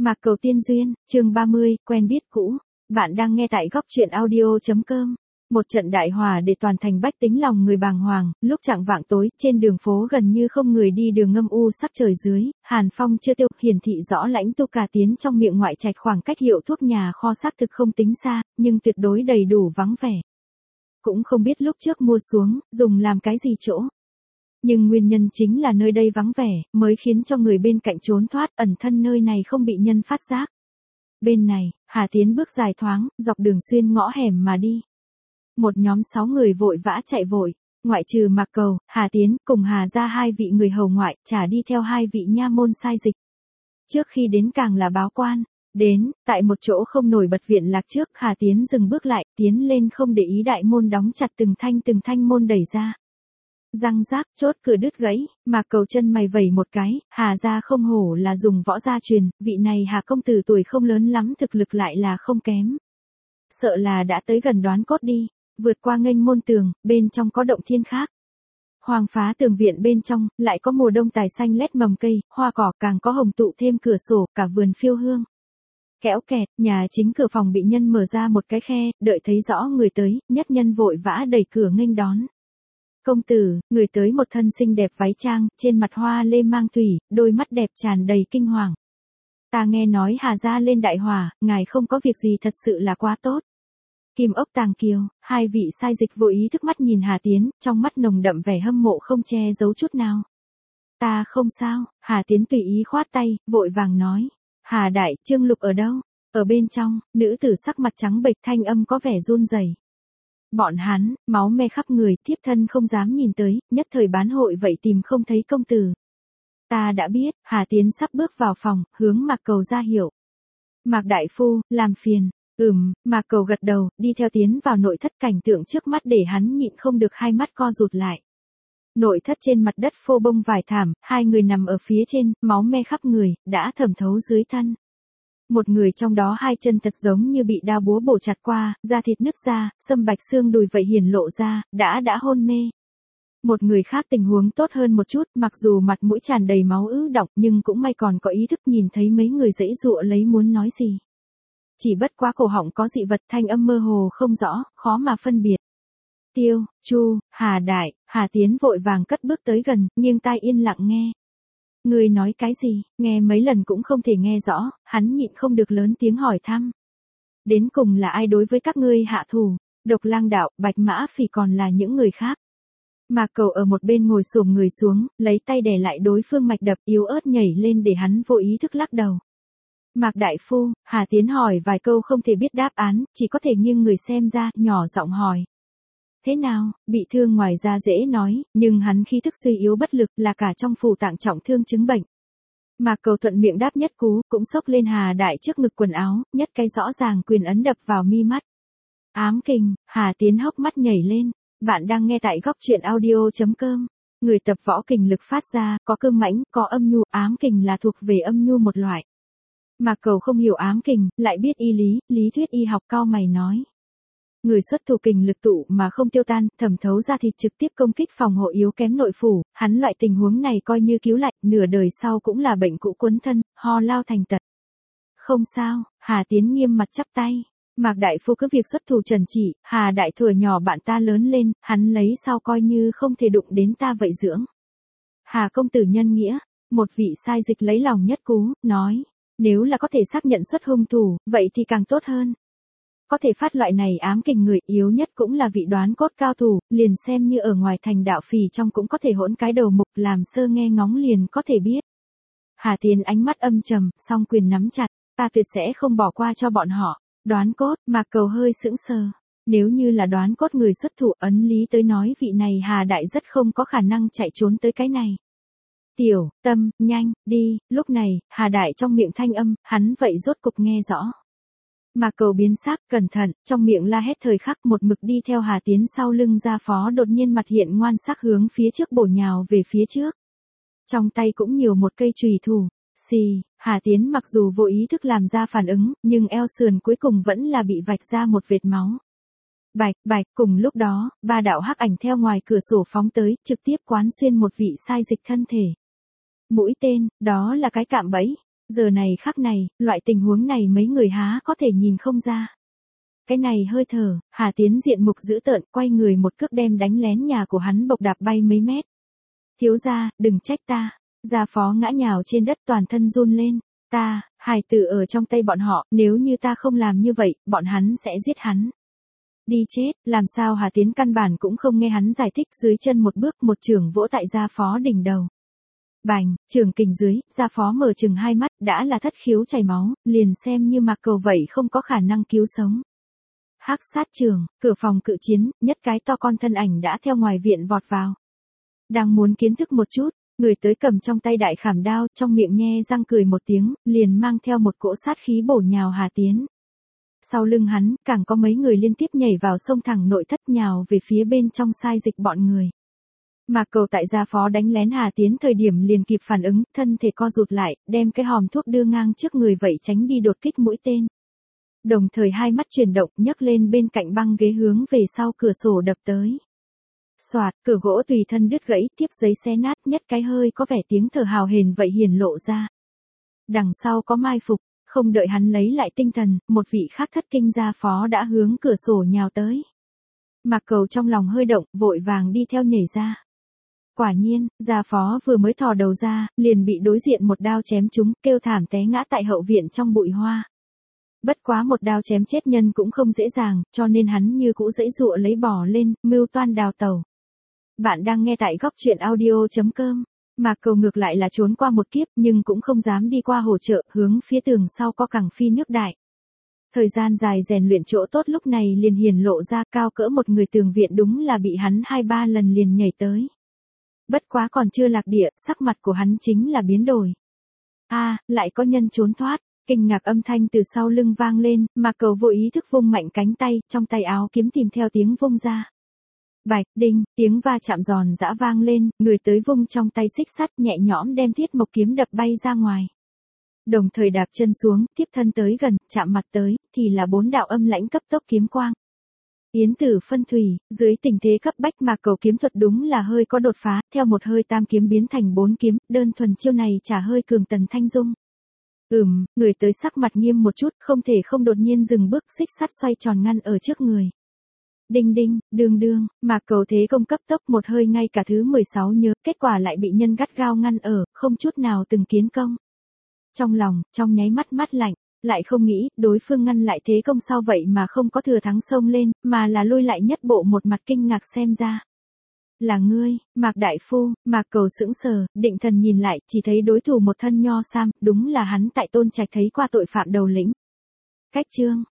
Mạc Cầu Tiên Duyên, chương 30, quen biết cũ. Bạn đang nghe tại góc truyện audio.com. Một trận đại hỏa để toàn thành bách tính lòng người bàng hoàng, lúc chạng vạng tối, trên đường phố gần như không người đi, đường ngâm u sắc trời dưới, hàn phong chưa tiêu, hiển thị rõ lãnh tu cà tiến trong miệng ngoại trạch khoảng cách hiệu thuốc nhà kho xác thực không tính xa, nhưng tuyệt đối đầy đủ vắng vẻ. Cũng không biết lúc trước mua xuống, dùng làm cái gì chỗ. Nhưng nguyên nhân chính là nơi đây vắng vẻ, mới khiến cho người bên cạnh trốn thoát, ẩn thân nơi này không bị nhân phát giác. Bên này, Hà Tiến bước dài thoáng, dọc đường xuyên ngõ hẻm mà đi. Một nhóm 6 người vội vã chạy vội, ngoại trừ Mạc Cầu, Hà Tiến, cùng Hà ra 2 vị người hầu ngoại, trả đi theo 2 vị nha môn sai dịch. Trước khi đến càng là báo quan. Đến, tại một chỗ không nổi bật viện lạc trước, Hà Tiến dừng bước lại, tiến lên không để ý đại môn đóng chặt, từng thanh môn đẩy ra. Răng rác, chốt cửa đứt gãy, Mạc Cầu chân mày vẩy một cái, Hà gia không hổ là dùng võ gia truyền, vị này Hà công tử tuổi không lớn lắm, thực lực lại là không kém. Sợ là đã tới gần đoán cốt đi, vượt qua nghênh môn tường, bên trong có động thiên khác. Hoàng phá tường viện bên trong, lại có mùa đông tài xanh lét mầm cây, hoa cỏ, càng có hồng tụ thêm cửa sổ, cả vườn phiêu hương. Kéo kẹt, nhà chính cửa phòng bị nhân mở ra một cái khe, đợi thấy rõ người tới, nhất nhân vội vã đẩy cửa nghênh đón. Công tử, người tới một thân xinh đẹp váy trang, trên mặt hoa lê mang thủy, đôi mắt đẹp tràn đầy kinh hoàng. Ta nghe nói Hà gia lên đại hỏa, ngài không có việc gì thật sự là quá tốt. Kim ốc tàng kiều, 2 vị sai dịch vô ý thức mắt nhìn Hà Tiến, trong mắt nồng đậm vẻ hâm mộ không che giấu chút nào. Ta không sao, Hà Tiến tùy ý khoát tay, vội vàng nói. Hà đại, Trương Lục ở đâu? Ở bên trong, nữ tử sắc mặt trắng bệch, thanh âm có vẻ run rẩy. Bọn hắn, máu me khắp người, thiếp thân không dám nhìn tới, nhất thời bán hội vậy tìm không thấy công tử. Ta đã biết, Hà Tiến sắp bước vào phòng, hướng Mạc Cầu ra hiệu. Mạc đại phu, làm phiền. Mạc Cầu gật đầu, đi theo tiến vào nội thất, cảnh tượng trước mắt để hắn nhịn không được hai mắt co rụt lại. Nội thất trên mặt đất phô bông vải thảm, 2 người nằm ở phía trên, máu me khắp người, đã thẩm thấu dưới thân. Một người trong đó 2 chân thật giống như bị đao búa bổ chặt qua, da thịt nứt ra, sâm bạch xương đùi vậy hiển lộ ra, đã hôn mê. Một người khác tình huống tốt hơn một chút, mặc dù mặt mũi tràn đầy máu ứ đọng, nhưng cũng may còn có ý thức nhìn thấy mấy người giãy giụa lấy muốn nói gì. Chỉ bất quá cổ họng có dị vật, thanh âm mơ hồ không rõ, khó mà phân biệt. Tiêu, Chu, Hà đại, Hà Tiến vội vàng cất bước tới gần, nghiêng tai yên lặng nghe. Người nói cái gì, nghe mấy lần cũng không thể nghe rõ, hắn nhịn không được lớn tiếng hỏi thăm. Đến cùng là ai đối với các ngươi hạ thủ, Độc Lang đạo, Bạch Mã Phỉ còn là những người khác. Mạc Cầu ở một bên ngồi xổm người xuống, lấy tay đè lại đối phương mạch đập, yếu ớt nhảy lên để hắn vô ý thức lắc đầu. Mạc đại phu, Hà Tiến hỏi vài câu không thể biết đáp án, chỉ có thể nghiêng người xem ra, nhỏ giọng hỏi. Thế nào, bị thương ngoài ra dễ nói, nhưng hắn khí thức suy yếu bất lực, là cả trong phủ tạng trọng thương chứng bệnh. Mạc Cầu thuận miệng đáp nhất cú, cũng xốc lên Hà đại trước ngực quần áo, nhất cái rõ ràng quyền ấn đập vào mi mắt. Ám kình, Hà Tiến hốc mắt nhảy lên. Bạn đang nghe tại góc truyện audio.com. Người tập võ kình lực phát ra, có cương mãnh, có âm nhu, ám kình là thuộc về âm nhu một loại. Mạc Cầu không hiểu ám kình, lại biết y lý thuyết y học, cao mày nói. Người xuất thủ kình lực tụ mà không tiêu tan, thẩm thấu ra thịt, trực tiếp công kích phòng hộ yếu kém nội phủ, hắn loại tình huống này coi như cứu lại, nửa đời sau cũng là bệnh cũ quấn thân, ho lao thành tật. Không sao, Hà Tiến nghiêm mặt chắp tay. Mạc đại phu cứ việc xuất thủ trần chỉ, Hà đại thuở nhỏ bạn ta lớn lên, hắn lấy sao coi như không thể đụng đến ta vậy dưỡng. Hà công tử nhân nghĩa, một vị sai dịch lấy lòng nhất cú, nói. Nếu là có thể xác nhận xuất hung thủ, vậy thì càng tốt hơn. Có thể phát loại này ám kình người, yếu nhất cũng là vị đoán cốt cao thủ, liền xem như ở ngoài thành đạo phì trong cũng có thể hỗn cái đầu mục, làm sơ nghe ngóng liền có thể biết. Hà Tiến ánh mắt âm trầm, song quyền nắm chặt, ta tuyệt sẽ không bỏ qua cho bọn họ. Đoán cốt, Mạc Cầu hơi sững sờ. Nếu như là đoán cốt người xuất thủ, ấn lý tới nói vị này Hà đại rất không có khả năng chạy trốn tới cái này. Tiểu, Tâm, nhanh, đi, lúc này, Hà đại trong miệng thanh âm, hắn vậy rốt cục nghe rõ. Mạc Cầu biến sắc, cẩn thận, trong miệng la hét thời khắc, một mực đi theo Hà Tiến sau lưng gia phó đột nhiên mặt hiện ngoan sắc hướng phía trước bổ nhào về phía trước. Trong tay cũng nhiều một cây chùy thủ. Xì, Hà Tiến mặc dù vô ý thức làm ra phản ứng, nhưng eo sườn cuối cùng vẫn là bị vạch ra một vệt máu. Bạch, cùng lúc đó, 3 đạo hắc ảnh theo ngoài cửa sổ phóng tới, trực tiếp quán xuyên một vị sai dịch thân thể. Mũi tên, đó là cái cạm bẫy. Giờ này khắc này, loại tình huống này mấy người há có thể nhìn không ra. Cái này hơi thở, Hà Tiến diện mục dữ tợn, quay người một cước đem đánh lén nhà của hắn bộc đạp bay mấy mét. Thiếu gia, đừng trách ta. Gia Phó ngã nhào trên đất toàn thân run lên. Hài tử ở trong tay bọn họ, nếu như ta không làm như vậy, bọn hắn sẽ giết hắn. Đi chết, làm sao Hà Tiến căn bản cũng không nghe hắn giải thích, dưới chân một bước một chưởng vỗ tại Gia Phó đỉnh đầu. Bành, chưởng kình dưới, Gia Phó mở chừng hai mắt, đã là thất khiếu chảy máu, liền xem như Mạc Cầu vậy không có khả năng cứu sống. Hắc sát trường, cửa phòng cự chiến, nhất cái to con thân ảnh đã theo ngoài viện vọt vào. Đang muốn kiến thức một chút, người tới cầm trong tay đại khảm đao, trong miệng nhe răng cười một tiếng, liền mang theo một cỗ sát khí bổ nhào Hà Tiến. Sau lưng hắn, càng có mấy người liên tiếp nhảy vào sông thẳng nội thất nhào về phía bên trong sai dịch bọn người. Mạc Cầu tại Gia Phó đánh lén Hà Tiến thời điểm liền kịp phản ứng, thân thể co rụt lại, đem cái hòm thuốc đưa ngang trước người vậy tránh đi đột kích mũi tên. Đồng thời hai mắt chuyển động, nhấc lên bên cạnh băng ghế hướng về sau cửa sổ đập tới. Soạt, cửa gỗ tùy thân đứt gãy, tiếp giấy xé nát, nhất cái hơi có vẻ tiếng thở hào hển vậy hiển lộ ra. Đằng sau có mai phục, không đợi hắn lấy lại tinh thần, một vị khác thất kinh Gia Phó đã hướng cửa sổ nhào tới. Mạc Cầu trong lòng hơi động, vội vàng đi theo nhảy ra. Quả nhiên, Gia Phó vừa mới thò đầu ra, liền bị đối diện một đao chém trúng, kêu thảm té ngã tại hậu viện trong bụi hoa. Bất quá một đao chém chết nhân cũng không dễ dàng, cho nên hắn như cũ giãy giụa lấy bò lên, mưu toan đào tẩu. Bạn đang nghe tại góc truyện audio.com. Mạc Cầu ngược lại là trốn qua một kiếp nhưng cũng không dám đi qua hỗ trợ, hướng phía tường sau có cẳng phi nước đại. Thời gian dài rèn luyện chỗ tốt lúc này liền hiển lộ ra, cao cỡ một người tường viện đúng là bị hắn 2-3 lần liền nhảy tới. Bất quá còn chưa lạc địa, sắc mặt của hắn chính là biến đổi. Lại có nhân trốn thoát. Kinh ngạc âm thanh từ sau lưng vang lên, Mạc Cầu vô ý thức vung mạnh cánh tay, trong tay áo kiếm tìm theo tiếng vung ra. Bạch, đinh, tiếng va chạm giòn giã vang lên, người tới vung trong tay xích sắt nhẹ nhõm đem thiết mộc kiếm đập bay ra ngoài. Đồng thời đạp chân xuống, tiếp thân tới gần, chạm mặt tới, thì là 4 đạo âm lãnh cấp tốc kiếm quang. Yến tử phân thủy, dưới tình thế cấp bách Mạc Cầu kiếm thuật đúng là hơi có đột phá, theo một hơi tam kiếm biến thành 4 kiếm, đơn thuần chiêu này trả hơi cường Tần Thanh Dung. Người tới sắc mặt nghiêm một chút, không thể không đột nhiên dừng bước, xích sắt xoay tròn ngăn ở trước người. Đinh đinh, đương, Mạc Cầu thế công cấp tốc một hơi ngay cả thứ 16 nhớ, kết quả lại bị nhân gắt gao ngăn ở, không chút nào từng kiến công. Trong lòng, trong nháy mắt lạnh, lại không nghĩ, đối phương ngăn lại thế công sau vậy mà không có thừa thắng xông lên, mà là lui lại nhất bộ một mặt kinh ngạc xem ra. Là ngươi, Mạc Đại Phu. Mạc Cầu sững sờ, định thần nhìn lại, chỉ thấy đối thủ một thân nho sam, đúng là hắn tại Tôn Trạch thấy qua tội phạm đầu lĩnh. Cách chương,